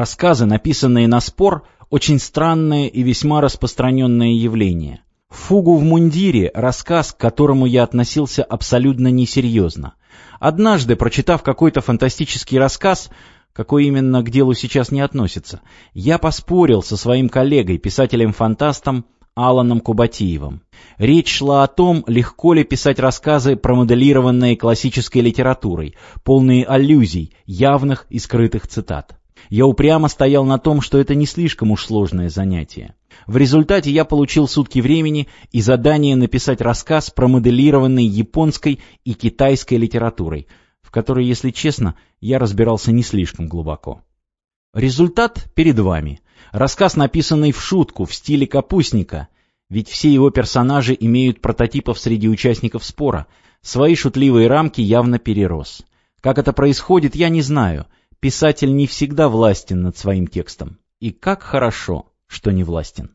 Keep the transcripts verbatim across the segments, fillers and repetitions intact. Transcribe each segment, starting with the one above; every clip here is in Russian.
Рассказы, написанные на спор, очень странное и весьма распространенное явление. «Фугу в мундире» — рассказ, к которому я относился абсолютно несерьезно. Однажды, прочитав какой-то фантастический рассказ, какой именно к делу сейчас не относится, я поспорил со своим коллегой, писателем-фантастом Аланом Кубатиевым. Речь шла о том, легко ли писать рассказы, промоделированные классической литературой, полные аллюзий, явных и скрытых цитат. Я упрямо стоял на том, что это не слишком уж сложное занятие. В результате я получил сутки времени и задание написать рассказ, промоделированный японской и китайской литературой, в которой, если честно, я разбирался не слишком глубоко. Результат перед вами. Рассказ, написанный в шутку, в стиле капустника, ведь все его персонажи имеют прототипов среди участников спора, свои шутливые рамки явно перерос. Как это происходит, я не знаю. Писатель не всегда властен над своим текстом. И как хорошо, что не властен.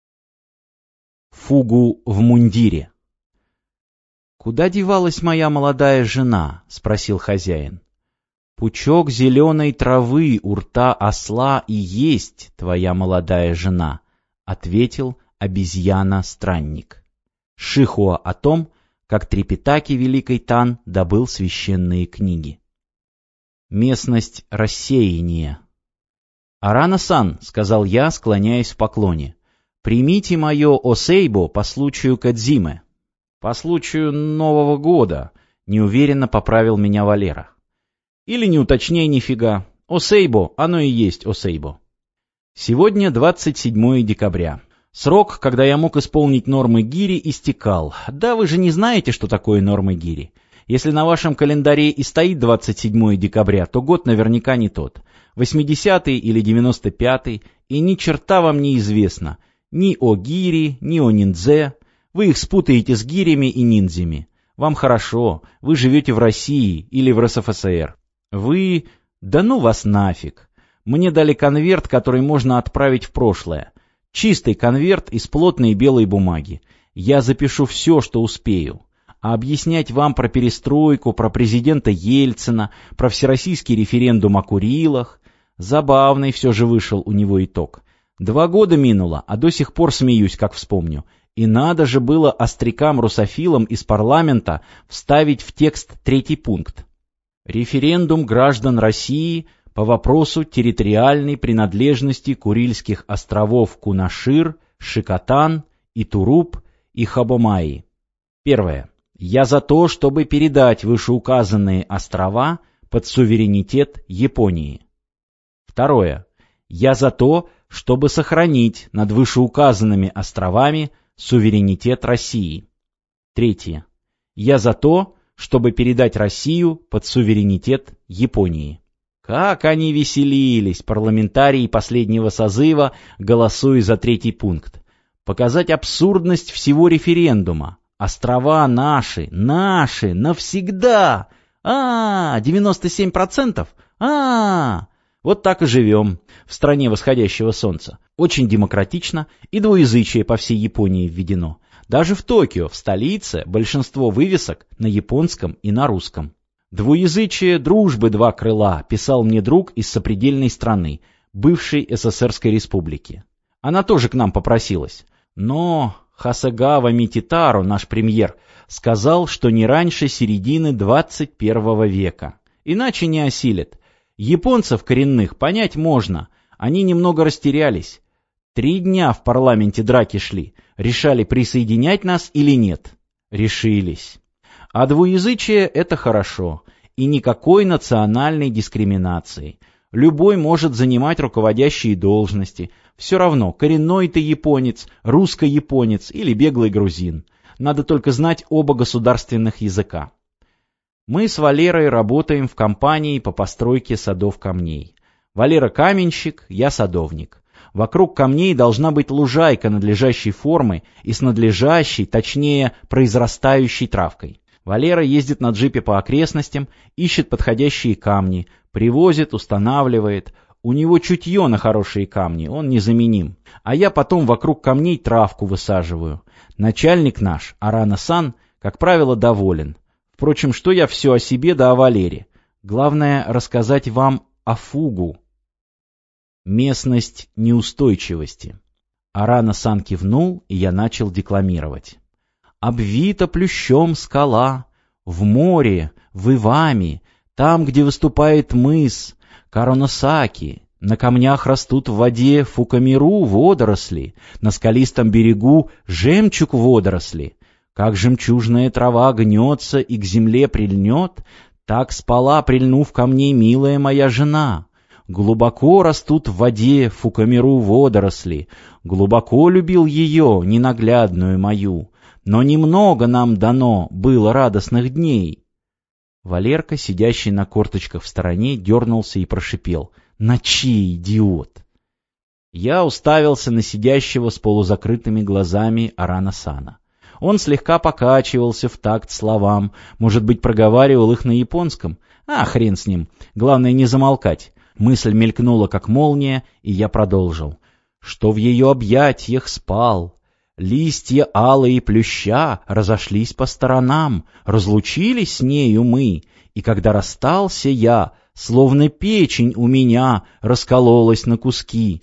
Фугу в мундире. «Куда девалась моя молодая жена?» — спросил хозяин. «Пучок зеленой травы у рта осла и есть твоя молодая жена», — ответил обезьяна-странник. Шихуа о том, как Трипитаки Великий Тан добыл священные книги. Местность рассеяния. «Арана-сан», — сказал я, склоняясь в поклоне, — «примите мое осейбо по случаю Кадзимы». «По случаю Нового года», — неуверенно поправил меня Валера. «Или не уточняй нифига. Осейбо, оно и есть осейбо». Сегодня двадцать седьмое декабря. Срок, когда я мог исполнить нормы гири, истекал. Да вы же не знаете, что такое нормы гири. Если на вашем календаре и стоит двадцать седьмое декабря, то год наверняка не тот. восьмидесятый или девяносто пятый, и ни черта вам не известно. Ни о гири, ни о ниндзе. Вы их спутаете с гирями и ниндзями. Вам хорошо, вы живете в России или в РСФСР. Вы... Да ну вас нафиг. Мне дали конверт, который можно отправить в прошлое. Чистый конверт из плотной белой бумаги. Я запишу все, что успею. А объяснять вам про перестройку, про президента Ельцина, про всероссийский референдум о Курилах... Забавный все же вышел у него итог. Два года минуло, а до сих пор смеюсь, как вспомню. И надо же было острякам-русофилам из парламента вставить в текст третий пункт. Референдум граждан России по вопросу территориальной принадлежности Курильских островов Кунашир, Шикотан, Итуруп и Хабомаи. Первое. Я за то, чтобы передать вышеуказанные острова под суверенитет Японии. Второе. Я за то, чтобы сохранить над вышеуказанными островами суверенитет России. Третье. Я за то, чтобы передать Россию под суверенитет Японии. Как они веселились, парламентарии последнего созыва, голосуя за третий пункт. Показать абсурдность всего референдума. Острова наши, наши, навсегда. А, девяносто семь процентов? А, вот так и живем в стране восходящего солнца. Очень демократично, и двуязычие по всей Японии введено. Даже в Токио, в столице, большинство вывесок на японском и на русском. «Двуязычие дружбы два крыла», писал мне друг из сопредельной страны, бывшей СССРской республики. Она тоже к нам попросилась. Но Хасагава Мититаро, наш премьер, сказал, что не раньше середины двадцать первого века. Иначе не осилит. Японцев коренных понять можно. Они немного растерялись. Три дня в парламенте драки шли. Решали, присоединять нас или нет. Решились. А двуязычие — это хорошо. И никакой национальной дискриминации. Любой может занимать руководящие должности. Все равно, коренной ты японец, русско-японец или беглый грузин. Надо только знать оба государственных языка. Мы с Валерой работаем в компании по постройке садов камней. Валера каменщик, я садовник. Вокруг камней должна быть лужайка надлежащей формы и с надлежащей, точнее, произрастающей травкой. Валера ездит на джипе по окрестностям, ищет подходящие камни, привозит, устанавливает. У него чутье на хорошие камни, он незаменим. А я потом вокруг камней травку высаживаю. Начальник наш, Арана-сан, как правило, доволен. Впрочем, что я все о себе да о Валере? Главное рассказать вам о фугу. Местность неустойчивости. Арана-сан кивнул, и я начал декламировать. Обвита плющом скала, в море, в Ивами, там, где выступает мыс Кароносаки, на камнях растут в воде фукамиру водоросли, на скалистом берегу жемчуг водоросли. Как жемчужная трава гнется и к земле прильнет, так спала, прильнув ко мне, милая моя жена. Глубоко растут в воде фукамиру водоросли, глубоко любил ее, ненаглядную мою, но немного нам дано было радостных дней. Валерка, сидящий на корточках в стороне, дернулся и прошипел: «Ночи, идиот!» Я уставился на сидящего с полузакрытыми глазами Арана-сана. Он слегка покачивался в такт словам, может быть, проговаривал их на японском. А, хрен с ним, главное не замолкать. Мысль мелькнула, как молния, и я продолжил. Что в ее объятиях спал. Листья алые плюща разошлись по сторонам, разлучились с нею мы, и когда расстался я, словно печень у меня раскололась на куски.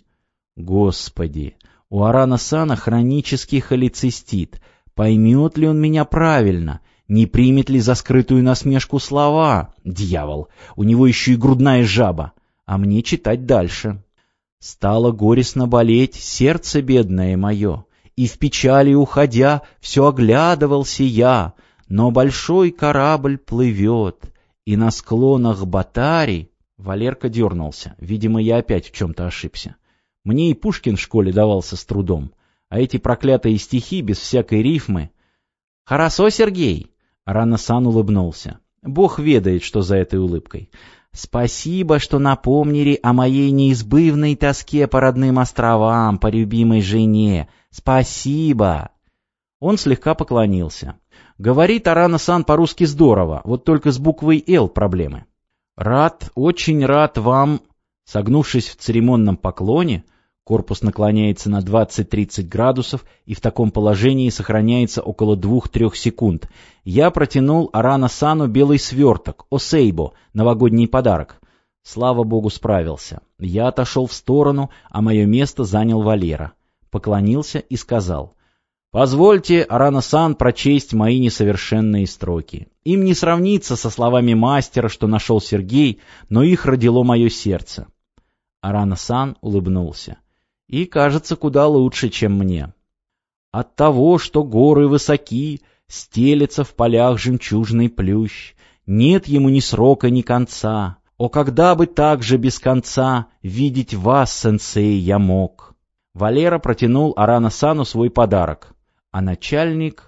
Господи, у Арана-сана хронический холецистит. Поймет ли он меня правильно? Не примет ли за скрытую насмешку слова? Дьявол, у него еще и грудная жаба. А мне читать дальше. Стало горестно болеть сердце бедное мое, и в печали уходя все оглядывался я, но большой корабль плывет, и на склонах Батари... Валерка дернулся. Видимо, я опять в чем-то ошибся. Мне и Пушкин в школе давался с трудом, а эти проклятые стихи без всякой рифмы... «Хорошо, Сергей!» Арана-сан улыбнулся. Бог ведает, что за этой улыбкой. «Спасибо, что напомнили о моей неизбывной тоске по родным островам, по любимой жене. Спасибо!» Он слегка поклонился. Говорит Арана-сан по-русски здорово, вот только с буквой «Л» проблемы. «Рад, очень рад вам...» Согнувшись в церемонном поклоне, корпус наклоняется на двадцать-тридцать градусов и в таком положении сохраняется около двух-трех секунд. Я протянул Арана-сану белый сверток, осейбо, новогодний подарок. Слава богу, справился. Я отошел в сторону, а мое место занял Валера. Поклонился и сказал: «Позвольте, Арана-сан, прочесть мои несовершенные строки. Им не сравнится со словами мастера, что нашел Сергей, но их родило мое сердце». Арана-сан улыбнулся. «И, кажется, куда лучше, чем мне. От того, что горы высоки, стелется в полях жемчужный плющ, нет ему ни срока, ни конца. О, когда бы так же без конца видеть вас, сенсей, я мог!» Валера протянул Арана-сану свой подарок, а начальник...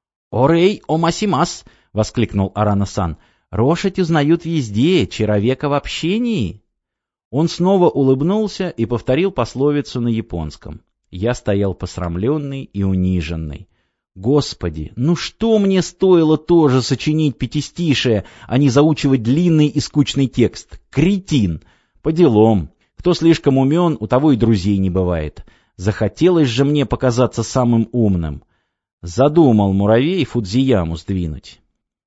«Орей омасимас!» — воскликнул Арана-сан. «Рошать узнают везде, человека в общении!» Он снова улыбнулся и повторил пословицу на японском. Я стоял посрамленный и униженный. Господи, ну что мне стоило тоже сочинить пятистишие, а не заучивать длинный и скучный текст? Кретин! По делам. Кто слишком умен, у того и друзей не бывает. Захотелось же мне показаться самым умным. Задумал муравей Фудзияму сдвинуть.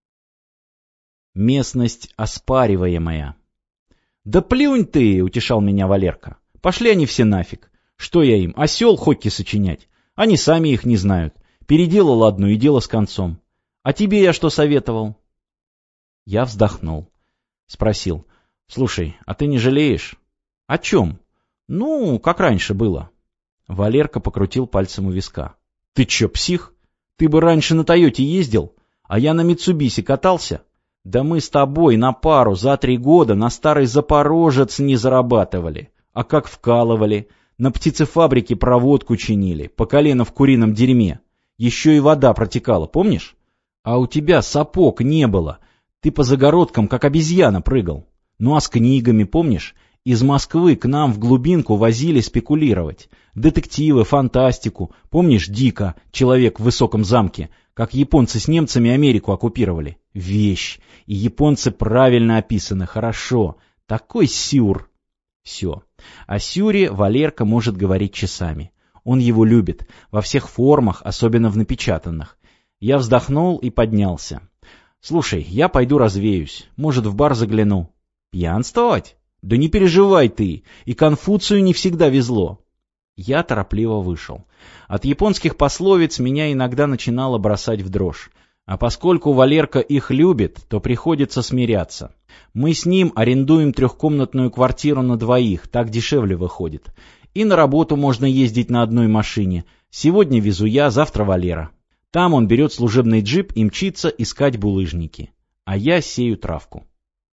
Местность оспариваемая. «Да плюнь ты!» — утешал меня Валерка. «Пошли они все нафиг. Что я им, осел хокки сочинять? Они сами их не знают. Переделал одну и дело с концом. А тебе я что советовал?» Я вздохнул. Спросил: «Слушай, а ты не жалеешь?» «О чем?» «Ну, как раньше было». Валерка покрутил пальцем у виска. «Ты че, псих? Ты бы раньше на Тойоте ездил, а я на Митсубиси катался. Да мы с тобой на пару за три года на старый Запорожец не зарабатывали. А как вкалывали, на птицефабрике проводку чинили, по колено в курином дерьме. Еще и вода протекала, помнишь? А у тебя сапог не было. Ты по загородкам, как обезьяна, прыгал. Ну а с книгами, помнишь? Из Москвы к нам в глубинку возили спекулировать. Детективы, фантастику. Помнишь Дика, человек в высоком замке, как японцы с немцами Америку оккупировали? Вещь. И японцы правильно описаны, хорошо. Такой сюр. Все. О сюре Валерка может говорить часами. Он его любит, во всех формах, особенно в напечатанных. Я вздохнул и поднялся. «Слушай, я пойду развеюсь. Может, в бар загляну». «Пьянствовать?» Да не переживай ты, и Конфуцию не всегда везло. Я торопливо вышел. От японских пословиц меня иногда начинало бросать в дрожь. А поскольку Валерка их любит, то приходится смиряться. Мы с ним арендуем трехкомнатную квартиру на двоих, так дешевле выходит. И на работу можно ездить на одной машине. Сегодня везу я, завтра Валера. Там он берет служебный джип и мчится искать булыжники. А я сею травку.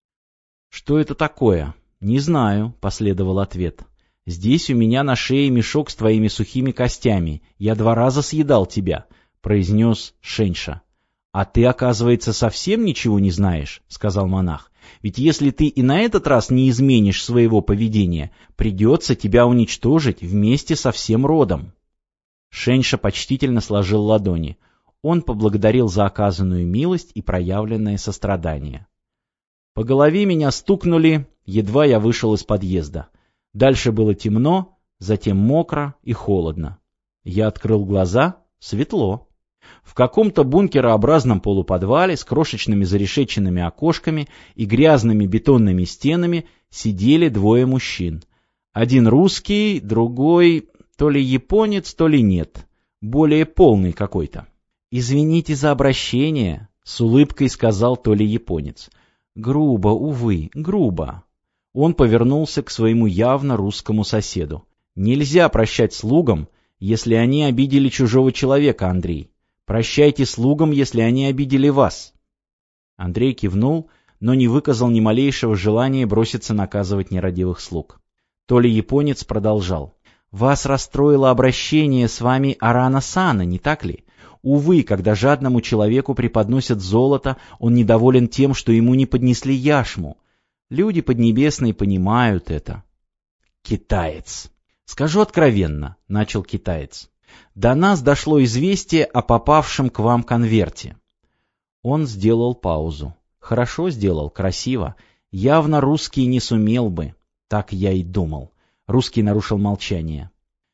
«Что это такое?» «Не знаю», — последовал ответ. «Здесь у меня на шее мешок с твоими сухими костями. Я два раза съедал тебя», — произнес Шеньша. «А ты, оказывается, совсем ничего не знаешь», — сказал монах. «Ведь если ты и на этот раз не изменишь своего поведения, придется тебя уничтожить вместе со всем родом». Шеньша почтительно сложил ладони. Он поблагодарил за оказанную милость и проявленное сострадание. По голове меня стукнули, едва я вышел из подъезда. Дальше было темно, затем мокро и холодно. Я открыл глаза — светло. В каком-то бункерообразном полуподвале с крошечными зарешеченными окошками и грязными бетонными стенами сидели двое мужчин. Один русский, другой то ли японец, то ли нет, более полный какой-то. «Извините за обращение», — с улыбкой сказал то ли японец. «Грубо, увы, грубо». Он повернулся к своему явно русскому соседу. «Нельзя прощать слугам, если они обидели чужого человека, Андрей. Прощайте слугам, если они обидели вас». Андрей кивнул, но не выказал ни малейшего желания броситься наказывать нерадивых слуг. То ли японец продолжал. «Вас расстроило обращение с вами Арана-сана, не так ли? Увы, когда жадному человеку преподносят золото, он недоволен тем, что ему не поднесли яшму. Люди поднебесные понимают это». «Китаец. Скажу откровенно», — начал китаец. «До нас дошло известие о попавшем к вам конверте». Он сделал паузу. Хорошо сделал, красиво. Явно русский не сумел бы. Так я и думал. Русский нарушил молчание.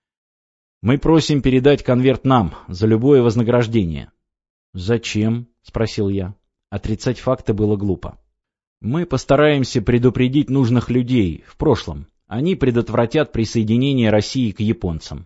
«Мы просим передать конверт нам за любое вознаграждение». «Зачем?» — спросил я. Отрицать факты было глупо. «Мы постараемся предупредить нужных людей в прошлом. Они предотвратят присоединение России к японцам».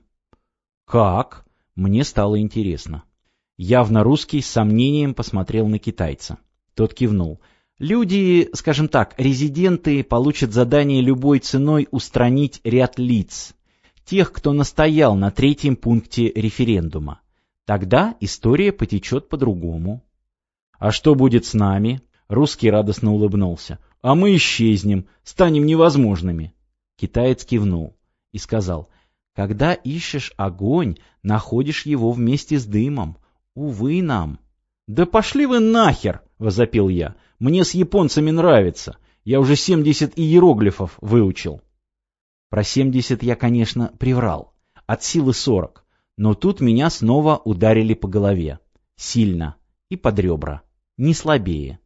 «Как?» — мне стало интересно. Явно русский с сомнением посмотрел на китайца. Тот кивнул. «Люди, скажем так, резиденты, получат задание любой ценой устранить ряд лиц. Тех, кто настоял на третьем пункте референдума. Тогда история потечет по-другому». «А что будет с нами?» Русский радостно улыбнулся. «А мы исчезнем, станем невозможными». Китаец кивнул и сказал: «Когда ищешь огонь, находишь его вместе с дымом. Увы нам». «Да пошли вы нахер!» — возопил я. «Мне с японцами нравится. Я уже семьдесят иероглифов выучил». Про семьдесят я, конечно, приврал. От силы сорок. Но тут меня снова ударили по голове. Сильно. И под ребра. Не слабее.